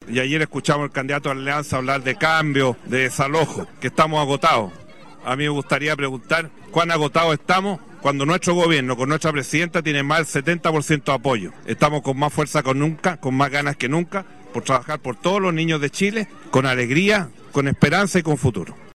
Y ayer escuchamos al candidato de Alianza hablar de cambio, de desalojo, que estamos agotados. A mí me gustaría preguntar cuán agotados estamos cuando nuestro gobierno, con nuestra presidenta, tiene más del 70% de apoyo. Estamos con más fuerza que nunca, con más ganas que nunca, por trabajar por todos los niños de Chile, con alegría, con esperanza y con futuro.